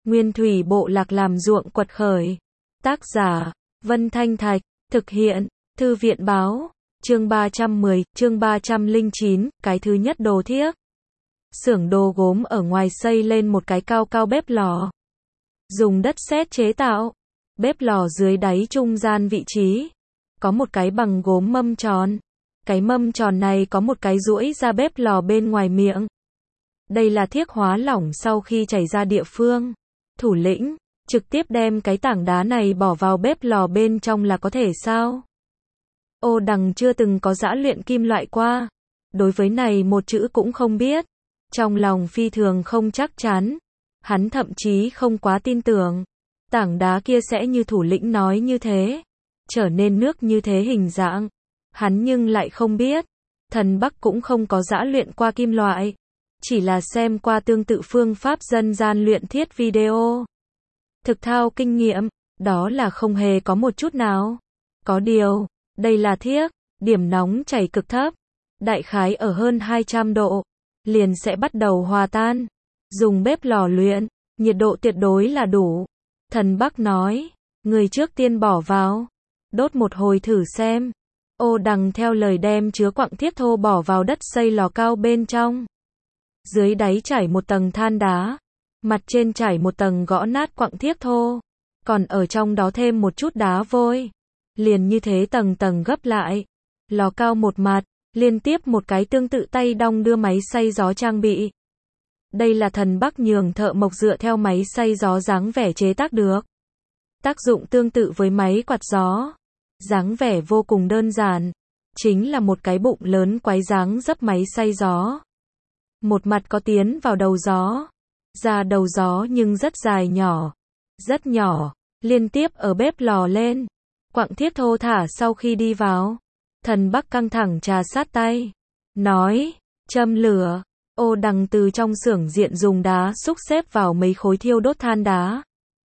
Nguyên thủy bộ lạc làm ruộng quật khởi. Tác giả, Vân Thanh Thạch, thực hiện, Thư viện báo, chương 310, chương 309, cái thứ nhất đồ thiếc. Xưởng đồ gốm ở ngoài xây lên một cái cao cao bếp lò. Dùng đất sét chế tạo. Bếp lò dưới đáy trung gian vị trí. Có một cái bằng gốm mâm tròn. Cái mâm tròn này có một cái duỗi ra bếp lò bên ngoài miệng. Đây là thiếc hóa lỏng sau khi chảy ra địa phương. Thủ lĩnh, trực tiếp đem cái tảng đá này bỏ vào bếp lò bên trong là có thể sao? Ô Đằng chưa từng có giã luyện kim loại qua. Đối với này một chữ cũng không biết. Trong lòng phi thường không chắc chắn. Hắn thậm chí không quá tin tưởng. Tảng đá kia sẽ như thủ lĩnh nói như thế. Trở nên nước như thế hình dạng. Hắn nhưng lại không biết. Thần Bắc cũng không có giã luyện qua kim loại. Chỉ là xem qua tương tự phương pháp dân gian luyện thiết video. Thực thao kinh nghiệm, đó là không hề có một chút nào. Có điều, đây là thiếc, điểm nóng chảy cực thấp. Đại khái ở hơn 200 độ. Liền sẽ bắt đầu hòa tan. Dùng bếp lò luyện, nhiệt độ tuyệt đối là đủ. Thần Bắc nói, người trước tiên bỏ vào. Đốt một hồi thử xem. Ô Đằng theo lời đem chứa quặng thiếc thô bỏ vào đất xây lò cao bên trong. Dưới đáy trải một tầng than đá. Mặt trên trải một tầng gõ nát quặng thiếc thô. Còn ở trong đó thêm một chút đá vôi. Liền như thế tầng tầng gấp lại. Lò cao một mặt, liên tiếp một cái tương tự tay đong đưa máy xay gió trang bị. Đây là Thần Bắc nhường thợ mộc dựa theo máy xay gió dáng vẻ chế tác được. Tác dụng tương tự với máy quạt gió. Dáng vẻ vô cùng đơn giản. Chính là một cái bụng lớn quái dáng dấp máy xay gió. Một mặt có tiến vào đầu gió. Ra đầu gió nhưng rất dài nhỏ. Rất nhỏ. Liên tiếp ở bếp lò lên. Quặng thiếc thô thả sau khi đi vào. Thần Bắc căng thẳng trà sát tay. Nói, châm lửa. Ô Đằng từ trong xưởng diện dùng đá xúc xếp vào mấy khối thiêu đốt than đá.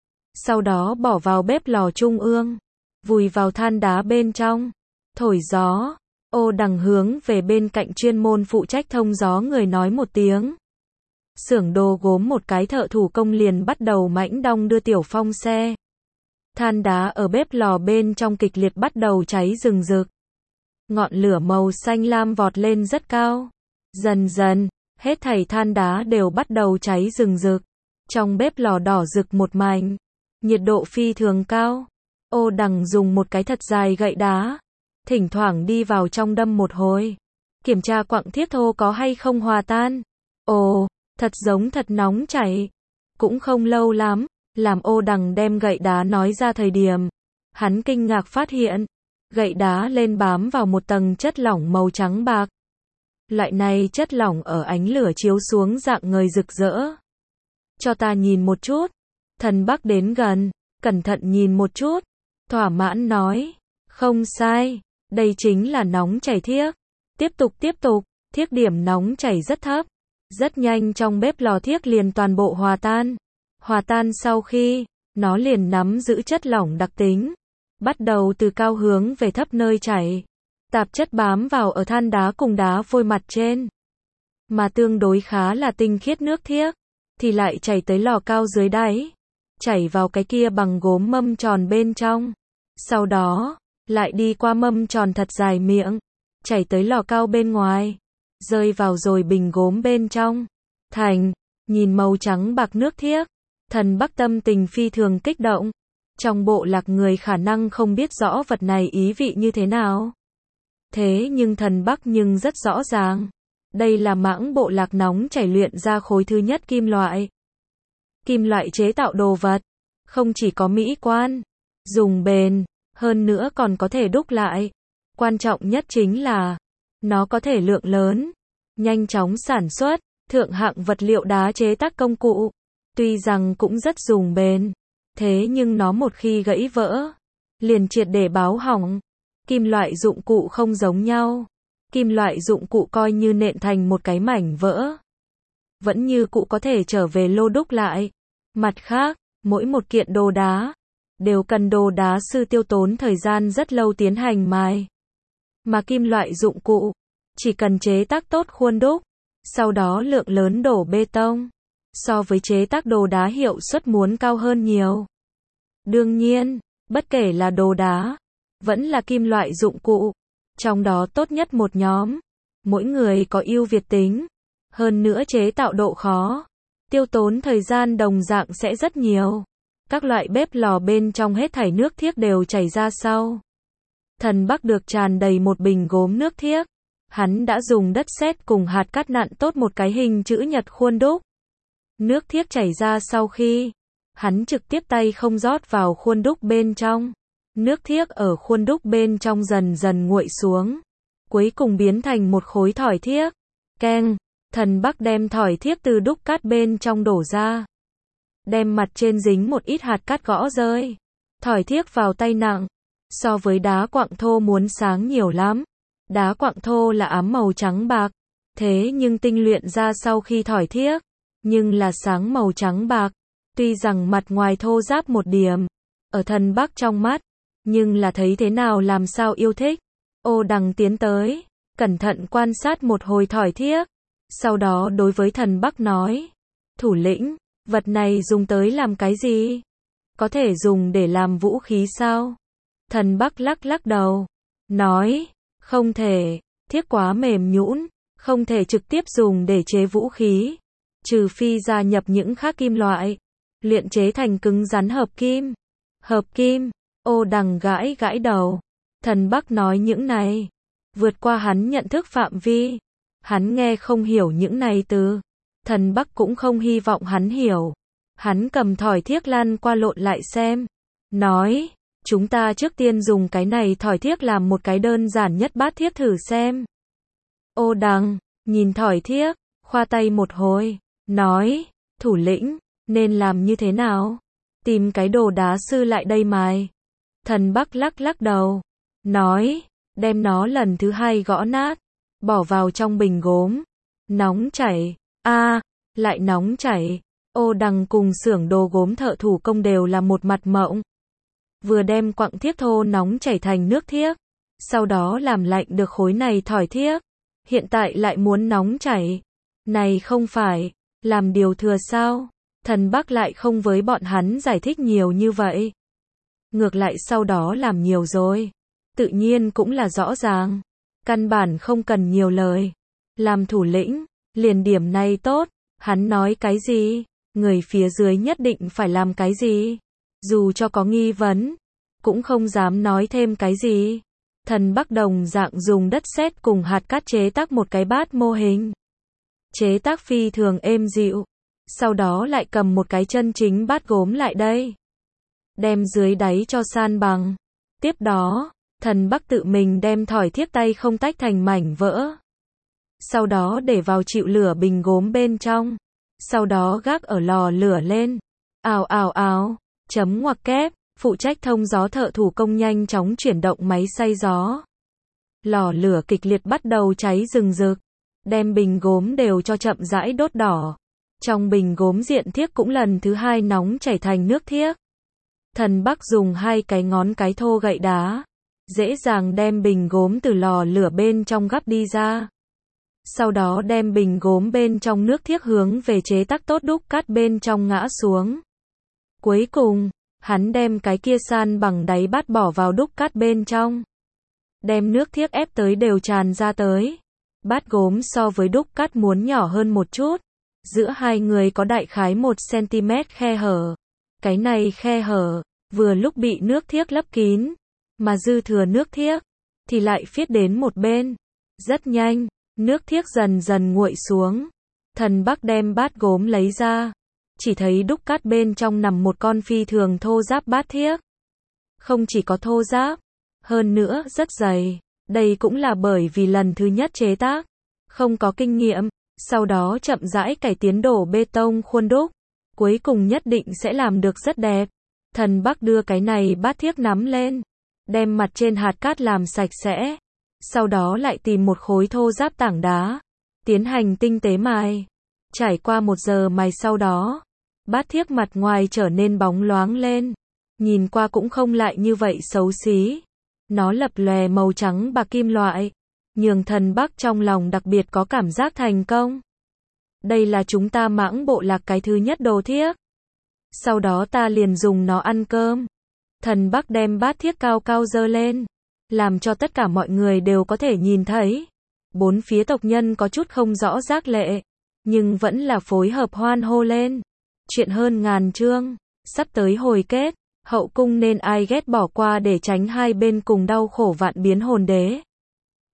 Sau đó bỏ vào bếp lò trung ương. Vùi vào than đá bên trong. Thổi gió. Ô Đằng hướng về bên cạnh chuyên môn phụ trách thông gió người nói một tiếng. Xưởng đồ gốm một cái thợ thủ công liền bắt đầu mãnh đong đưa tiểu phong xe. Than đá ở bếp lò bên trong kịch liệt bắt đầu cháy rừng rực. Ngọn lửa màu xanh lam vọt lên rất cao. Dần dần, hết thảy than đá đều bắt đầu cháy rừng rực. Trong bếp lò đỏ rực một mảnh. Nhiệt độ phi thường cao. Ô Đằng dùng một cái thật dài gậy đá. Thỉnh thoảng đi vào trong đâm một hồi. Kiểm tra quặng thiếc thô có hay không hòa tan. Ồ, thật giống thật nóng chảy. Cũng không lâu lắm. Làm Ô Đằng đem gậy đá nói ra thời điểm. Hắn kinh ngạc phát hiện. Gậy đá lên bám vào một tầng chất lỏng màu trắng bạc. Loại này chất lỏng ở ánh lửa chiếu xuống dạng ngời rực rỡ. Cho ta nhìn một chút. Thần Bắc đến gần. Cẩn thận nhìn một chút. Thỏa mãn nói. Không sai. Đây chính là nóng chảy thiếc. Tiếp tục. Thiếc điểm nóng chảy rất thấp. Rất nhanh trong bếp lò thiếc liền toàn bộ hòa tan. Hòa tan sau khi, nó liền nắm giữ chất lỏng đặc tính. Bắt đầu từ cao hướng về thấp nơi chảy. Tạp chất bám vào ở than đá cùng đá vôi mặt trên. Mà tương đối khá là tinh khiết nước thiếc. Thì lại chảy tới lò cao dưới đáy. Chảy vào cái kia bằng gốm mâm tròn bên trong. Sau đó, lại đi qua mâm tròn thật dài miệng. Chảy tới lò cao bên ngoài. Rơi vào rồi bình gốm bên trong. Thành, nhìn màu trắng bạc nước thiếc. Thần Bắc tâm tình phi thường kích động. Trong bộ lạc người khả năng không biết rõ vật này ý vị như thế nào. Thế nhưng Thần Bắc nhưng rất rõ ràng. Đây là mãng bộ lạc nóng chảy luyện ra khối thứ nhất kim loại. Kim loại chế tạo đồ vật. Không chỉ có mỹ quan, dùng bền, hơn nữa còn có thể đúc lại. Quan trọng nhất chính là, nó có thể lượng lớn, nhanh chóng sản xuất, thượng hạng vật liệu đá chế tác công cụ. Tuy rằng cũng rất dùng bền, thế nhưng nó một khi gãy vỡ, liền triệt để báo hỏng. Kim loại dụng cụ không giống nhau. Kim loại dụng cụ coi như nện thành một cái mảnh vỡ. Vẫn như cụ có thể trở về lô đúc lại. Mặt khác, mỗi một kiện đồ đá, đều cần đồ đá sư tiêu tốn thời gian rất lâu tiến hành mài. Mà kim loại dụng cụ, chỉ cần chế tác tốt khuôn đúc, sau đó lượng lớn đổ bê tông, so với chế tác đồ đá hiệu suất muốn cao hơn nhiều. Đương nhiên, bất kể là đồ đá, vẫn là kim loại dụng cụ, trong đó tốt nhất một nhóm, mỗi người có ưu việt tính, hơn nữa chế tạo độ khó, tiêu tốn thời gian đồng dạng sẽ rất nhiều. Các loại bếp lò bên trong hết thảy nước thiếc đều chảy ra sau. Thần Bắc được tràn đầy một bình gốm nước thiếc. Hắn đã dùng đất sét cùng hạt cát nặn tốt một cái hình chữ nhật khuôn đúc. Nước thiếc chảy ra sau khi hắn trực tiếp tay không rót vào khuôn đúc bên trong. Nước thiếc ở khuôn đúc bên trong dần dần nguội xuống, cuối cùng biến thành một khối thỏi thiếc. Keng, Thần Bắc đem thỏi thiếc từ đúc cát bên trong đổ ra. Đem mặt trên dính một ít hạt cát gõ rơi. Thỏi thiếc vào tay nặng, so với đá quặng thô muốn sáng nhiều lắm. Đá quặng thô là ám màu trắng bạc, thế nhưng tinh luyện ra sau khi thỏi thiếc, nhưng là sáng màu trắng bạc. Tuy rằng mặt ngoài thô ráp một điểm, ở Thần Bắc trong mắt, nhưng là thấy thế nào làm sao yêu thích. Ô Đằng tiến tới, cẩn thận quan sát một hồi thỏi thiếc, sau đó đối với Thần Bắc nói, thủ lĩnh, vật này dùng tới làm cái gì? Có thể dùng để làm vũ khí sao? Thần Bắc lắc lắc đầu, nói, không thể, thiếc quá mềm nhũn, không thể trực tiếp dùng để chế vũ khí, trừ phi gia nhập những khác kim loại, luyện chế thành cứng rắn hợp kim. Hợp kim? Ô Đằng gãi gãi đầu. Thần Bắc nói những này, vượt qua hắn nhận thức phạm vi. Hắn nghe không hiểu những này từ. Thần Bắc cũng không hy vọng hắn hiểu. Hắn cầm thỏi thiếc lăn qua lộn lại xem. Nói, chúng ta trước tiên dùng cái này thỏi thiếc làm một cái đơn giản nhất bát thiếc thử xem. Ô Đằng, nhìn thỏi thiếc, khoa tay một hồi, nói, thủ lĩnh, nên làm như thế nào? Tìm cái đồ đá sư lại đây mài. Thần Bắc lắc lắc đầu, nói, đem nó lần thứ hai gõ nát, bỏ vào trong bình gốm. Nóng chảy, lại nóng chảy. Ô Đằng cùng xưởng đồ gốm thợ thủ công đều là một mặt mộng. Vừa đem quặng thiếc thô nóng chảy thành nước thiếc, sau đó làm lạnh được khối này thỏi thiếc, hiện tại lại muốn nóng chảy. Này không phải làm điều thừa sao? Thần Bắc lại không với bọn hắn giải thích nhiều như vậy. Ngược lại sau đó làm nhiều rồi, tự nhiên cũng là rõ ràng, căn bản không cần nhiều lời. Làm thủ lĩnh, liền điểm này tốt, hắn nói cái gì, người phía dưới nhất định phải làm cái gì. Dù cho có nghi vấn, cũng không dám nói thêm cái gì. Thần Bắc đồng dạng dùng đất sét cùng hạt cát chế tác một cái bát mô hình. Chế tác phi thường êm dịu. Sau đó lại cầm một cái chân chính bát gốm lại đây. Đem dưới đáy cho san bằng. Tiếp đó, Thần Bắc tự mình đem thỏi thiếc tay không tách thành mảnh vỡ. Sau đó để vào chịu lửa bình gốm bên trong. Sau đó gác ở lò lửa lên. Ào ào ào, chấm ngoặc kép, phụ trách thông gió thợ thủ công nhanh chóng chuyển động máy xay gió. Lò lửa kịch liệt bắt đầu cháy rừng rực. Đem bình gốm đều cho chậm rãi đốt đỏ. Trong bình gốm diện thiếc cũng lần thứ hai nóng chảy thành nước thiếc. Thần Bắc dùng hai cái ngón cái thô gậy đá, dễ dàng đem bình gốm từ lò lửa bên trong gắp đi ra. Sau đó đem bình gốm bên trong nước thiếc hướng về chế tác tốt đúc cát bên trong ngã xuống. Cuối cùng, hắn đem cái kia san bằng đáy bát bỏ vào đúc cát bên trong. Đem nước thiếc ép tới đều tràn ra tới. Bát gốm so với đúc cát muốn nhỏ hơn một chút. Giữa hai người có đại khái 1 cm khe hở. Cái này khe hở, vừa lúc bị nước thiếc lấp kín, mà dư thừa nước thiếc, thì lại phiết đến một bên. Rất nhanh, nước thiếc dần dần nguội xuống. Thần Bắc đem bát gốm lấy ra. Chỉ thấy đúc cát bên trong nằm một con phi thường thô ráp bát thiếc. Không chỉ có thô ráp, hơn nữa rất dày. Đây cũng là bởi vì lần thứ nhất chế tác, không có kinh nghiệm. Sau đó chậm rãi cải tiến đổ bê tông khuôn đúc. Cuối cùng nhất định sẽ làm được rất đẹp. Thần Bắc đưa cái này bát thiếc nắm lên. Đem mặt trên hạt cát làm sạch sẽ. Sau đó lại tìm một khối thô ráp tảng đá. Tiến hành tinh tế mài. Trải qua 1 giờ mài sau đó. Bát thiếc mặt ngoài trở nên bóng loáng lên. Nhìn qua cũng không lại như vậy xấu xí. Nó lập lòe màu trắng bạc kim loại. Nhường Thần Bắc trong lòng đặc biệt có cảm giác thành công. Đây là chúng ta Mãng bộ lạc cái thứ nhất đồ thiếc. Sau đó ta liền dùng nó ăn cơm. Thần Bắc đem bát thiếc cao cao giơ lên, làm cho tất cả mọi người đều có thể nhìn thấy. Bốn phía tộc nhân có chút không rõ giác lệ, nhưng vẫn là phối hợp hoan hô lên. Chuyện hơn ngàn chương, sắp tới hồi kết, hậu cung nên ai ghét bỏ qua để tránh hai bên cùng đau khổ vạn biến hồn đế.